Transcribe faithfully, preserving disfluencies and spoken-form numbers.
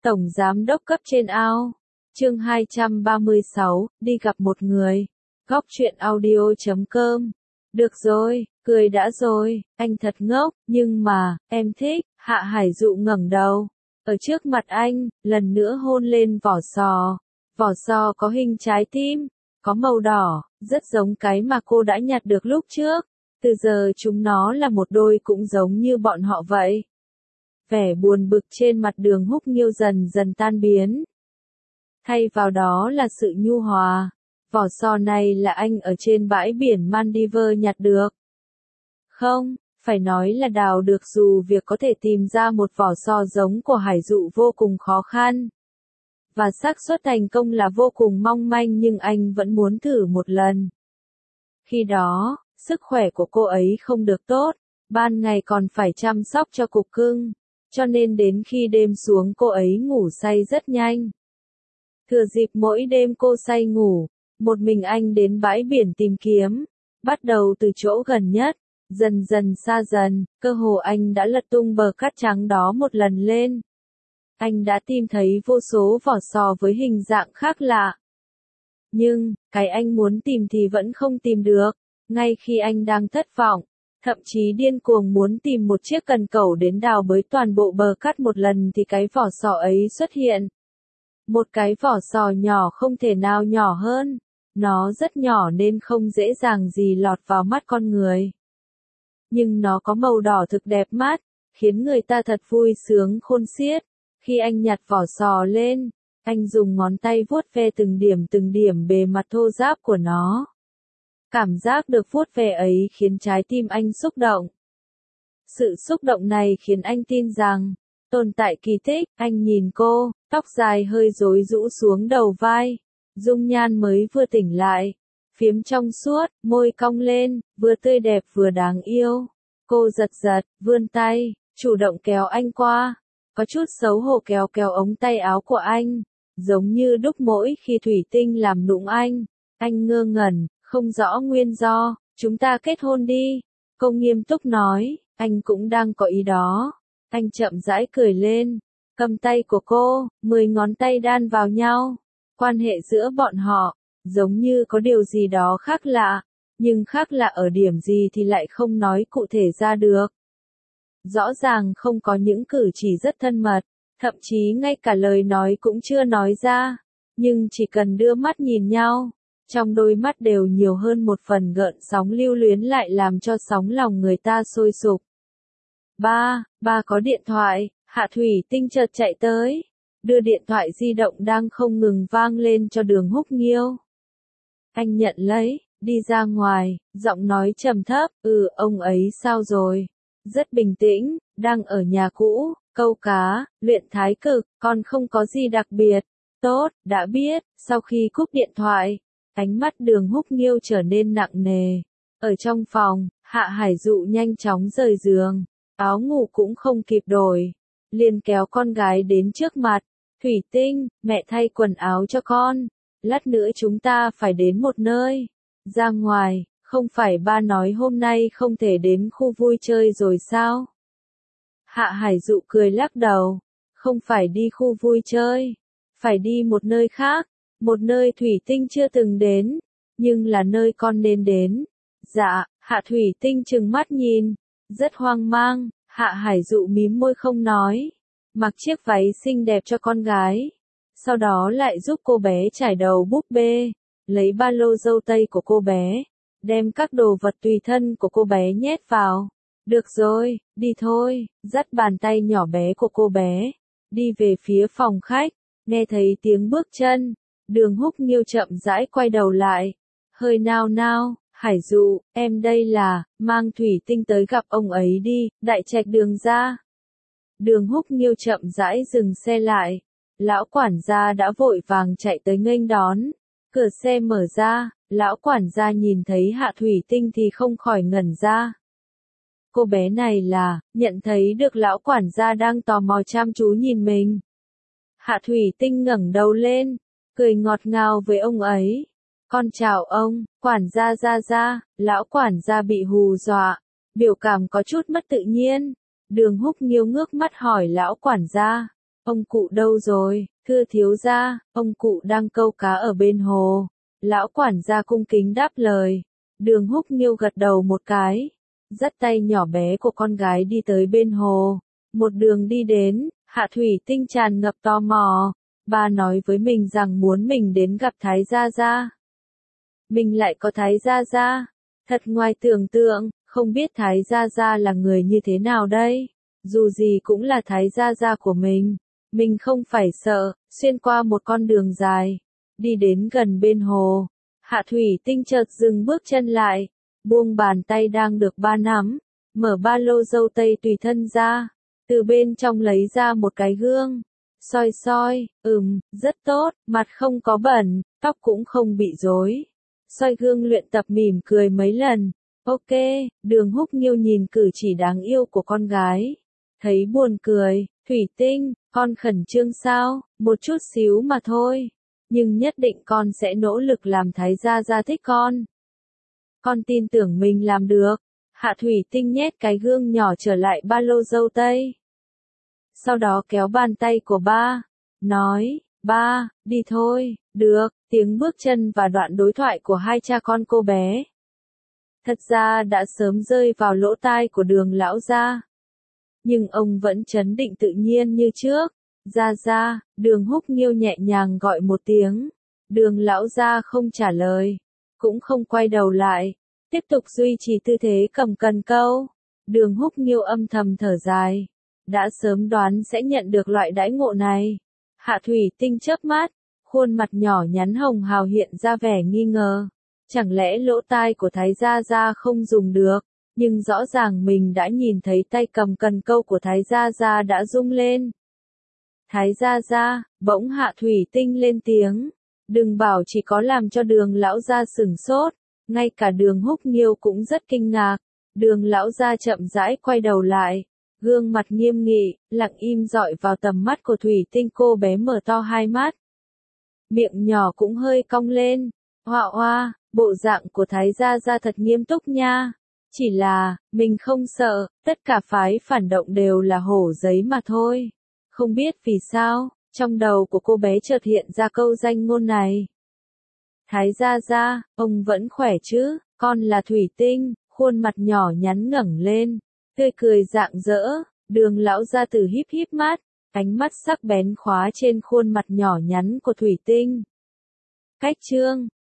Tổng Giám đốc cấp trên ao. Chương hai trăm ba mươi sáu, đi gặp một người. Góc truyện audio chấm com. Được rồi, cười đã rồi, anh thật ngốc, nhưng mà, em thích. Hạ Hải Dụ ngẩng đầu. Ở trước mặt anh, lần nữa hôn lên vỏ sò. Vỏ sò có hình trái tim, có màu đỏ, rất giống cái mà cô đã nhặt được lúc trước. Từ giờ chúng nó là một đôi cũng giống như bọn họ vậy. Vẻ buồn bực trên mặt Đường Húc Nghiêu dần dần tan biến. Thay vào đó là sự nhu hòa. Vỏ sò này là anh ở trên bãi biển Maldives nhặt được. Không, phải nói là đào được, dù việc có thể tìm ra một vỏ sò giống của Hải Dụ vô cùng khó khăn. Và xác suất thành công là vô cùng mong manh, nhưng anh vẫn muốn thử một lần. Khi đó, sức khỏe của cô ấy không được tốt, ban ngày còn phải chăm sóc cho cục cưng, cho nên đến khi đêm xuống cô ấy ngủ say rất nhanh. Thừa dịp mỗi đêm cô say ngủ, một mình anh đến bãi biển tìm kiếm, bắt đầu từ chỗ gần nhất, dần dần xa dần, cơ hồ anh đã lật tung bờ cát trắng đó một lần lên. Anh đã tìm thấy vô số vỏ sò với hình dạng khác lạ. Nhưng, cái anh muốn tìm thì vẫn không tìm được. Ngay khi anh đang thất vọng, thậm chí điên cuồng muốn tìm một chiếc cần cẩu đến đào bới toàn bộ bờ cát một lần thì cái vỏ sò ấy xuất hiện. Một cái vỏ sò nhỏ không thể nào nhỏ hơn. Nó rất nhỏ nên không dễ dàng gì lọt vào mắt con người. Nhưng nó có màu đỏ thực đẹp mắt, khiến người ta thật vui sướng khôn xiết. Khi anh nhặt vỏ sò lên, anh dùng ngón tay vuốt ve từng điểm từng điểm bề mặt thô ráp của nó. Cảm giác được vuốt ve ấy khiến trái tim anh xúc động. Sự xúc động này khiến anh tin rằng, tồn tại kỳ tích. Anh nhìn cô, tóc dài hơi rối rũ xuống đầu vai, dung nhan mới vừa tỉnh lại, phiếm trong suốt, môi cong lên, vừa tươi đẹp vừa đáng yêu. Cô giật giật, vươn tay, chủ động kéo anh qua, có chút xấu hổ kéo kéo ống tay áo của anh, giống như đúc mỗi khi thủy tinh làm nũng anh. Anh ngơ ngẩn, không rõ nguyên do. Chúng ta kết hôn đi, cô nghiêm túc nói. Anh cũng đang có ý đó. Anh chậm rãi cười lên, cầm tay của cô, mười ngón tay đan vào nhau. Quan hệ giữa bọn họ, giống như có điều gì đó khác lạ, nhưng khác lạ ở điểm gì thì lại không nói cụ thể ra được. Rõ ràng không có những cử chỉ rất thân mật, thậm chí ngay cả lời nói cũng chưa nói ra, nhưng chỉ cần đưa mắt nhìn nhau, trong đôi mắt đều nhiều hơn một phần gợn sóng lưu luyến lại làm cho sóng lòng người ta sôi sục. Ba, ba có điện thoại. Hạ Thủy Tinh chợt chạy tới, đưa điện thoại di động đang không ngừng vang lên cho Đường Húc Nghiêu. Anh nhận lấy, đi ra ngoài, giọng nói trầm thấp, ừ, ông ấy sao rồi? Rất bình tĩnh, đang ở nhà cũ, câu cá, luyện thái cực, còn không có gì đặc biệt. Tốt, đã biết. Sau khi cúp điện thoại, ánh mắt Đường Húc Nghiêu trở nên nặng nề. Ở trong phòng, Hạ Hải Dụ nhanh chóng rời giường, áo ngủ cũng không kịp đổi, liền kéo con gái đến trước mặt. Thủy Tinh, mẹ thay quần áo cho con, lát nữa chúng ta phải đến một nơi. Ra ngoài, không phải ba nói hôm nay không thể đến khu vui chơi rồi sao? Hạ Hải Dụ cười lắc đầu, không phải đi khu vui chơi, phải đi một nơi khác, một nơi Thủy Tinh chưa từng đến, nhưng là nơi con nên đến. Dạ, Hạ Thủy Tinh trừng mắt nhìn, rất hoang mang. Hạ Hải Dụ mím môi không nói, mặc chiếc váy xinh đẹp cho con gái, sau đó lại giúp cô bé trải đầu búp bê, lấy ba lô dâu tây của cô bé, đem các đồ vật tùy thân của cô bé nhét vào. Được rồi, đi thôi. Dắt bàn tay nhỏ bé của cô bé, đi về phía phòng khách. Nghe thấy tiếng bước chân, Đường Húc Nghiêu chậm rãi quay đầu lại, hơi nao nao. Hải Dụ, em đây là, mang Thủy Tinh tới gặp ông ấy đi, đại trạch Đường ra. Đường Húc Nghiêu chậm rãi dừng xe lại, lão quản gia đã vội vàng chạy tới nghênh đón. Cửa xe mở ra, lão quản gia nhìn thấy Hạ Thủy Tinh thì không khỏi ngẩn ra. Cô bé này là, nhận thấy được lão quản gia đang tò mò chăm chú nhìn mình. Hạ Thủy Tinh ngẩng đầu lên, cười ngọt ngào với ông ấy. Con chào ông, quản gia ra ra. Lão quản gia bị hù dọa, biểu cảm có chút mất tự nhiên. Đường Húc Nghiêu ngước mắt hỏi lão quản gia, Ông cụ đâu rồi, thưa thiếu gia, ông cụ đang câu cá ở bên hồ. Lão quản gia cung kính đáp lời. Đường Húc Nghiêu gật đầu một cái, dắt tay nhỏ bé của con gái đi tới bên hồ. Một đường đi đến, Hạ Thủy Tinh tràn ngập tò mò. Bà nói với mình rằng muốn mình đến gặp Thái Gia Gia. Mình lại có Thái Gia Gia. Thật ngoài tưởng tượng, không biết Thái Gia Gia là người như thế nào đây. Dù gì cũng là Thái Gia Gia của mình. Mình không phải sợ, xuyên qua một con đường dài. Đi đến gần bên hồ. Hạ Thủy Tinh chợt dừng bước chân lại. Buông bàn tay đang được ba nắm. Mở ba lô dâu tây tùy thân ra. Từ bên trong lấy ra một cái gương. Soi soi, ừm, rất tốt, mặt không có bẩn, tóc cũng không bị rối. Soi gương luyện tập mỉm cười mấy lần. Ok, Đường Húc Nghiêu nhìn cử chỉ đáng yêu của con gái. Thấy buồn cười, Thủy Tinh, con khẩn trương sao, một chút xíu mà thôi. Nhưng nhất định con sẽ nỗ lực làm Thái Gia Gia thích con. Con tin tưởng mình làm được. Hạ Thủy Tinh nhét cái gương nhỏ trở lại ba lô dâu tây. Sau đó kéo bàn tay của ba, nói, ba, đi thôi, được, tiếng bước chân và đoạn đối thoại của hai cha con cô bé. Thật ra đã sớm rơi vào lỗ tai của Đường lão gia. Nhưng ông vẫn trấn định tự nhiên như trước. Gia Gia, Đường Húc Nghiêu nhẹ nhàng gọi một tiếng. Đường lão gia không trả lời, cũng không quay đầu lại, tiếp tục duy trì tư thế cầm cần câu. Đường Húc Nghiêu âm thầm thở dài. Đã sớm đoán sẽ nhận được loại đãi ngộ này. Hạ Thủy Tinh chớp mắt, khuôn mặt nhỏ nhắn hồng hào hiện ra vẻ nghi ngờ. Chẳng lẽ lỗ tai của Thái Gia Gia không dùng được, nhưng rõ ràng mình đã nhìn thấy tay cầm cần câu của Thái Gia Gia đã rung lên. Thái Gia Gia, bỗng Hạ Thủy Tinh lên tiếng. Đừng bảo chỉ có làm cho Đường lão gia sửng sốt, ngay cả Đường Húc Nghiêu cũng rất kinh ngạc. Đường lão gia chậm rãi quay đầu lại. Gương mặt nghiêm nghị, lặng im dọi vào tầm mắt của Thủy Tinh, cô bé mở to hai mắt. Miệng nhỏ cũng hơi cong lên. Hoa hoa, bộ dạng của Thái Gia Gia thật nghiêm túc nha. Chỉ là, mình không sợ, tất cả phái phản động đều là hổ giấy mà thôi. Không biết vì sao, trong đầu của cô bé chợt hiện ra câu danh ngôn này. Thái Gia Gia, ông vẫn khỏe chứ, con là Thủy Tinh, khuôn mặt nhỏ nhắn ngẩng lên. Tươi cười rạng rỡ, Đường lão gia tử híp híp mắt, ánh mắt sắc bén khóa trên khuôn mặt nhỏ nhắn của Thủy Tinh. Cách chương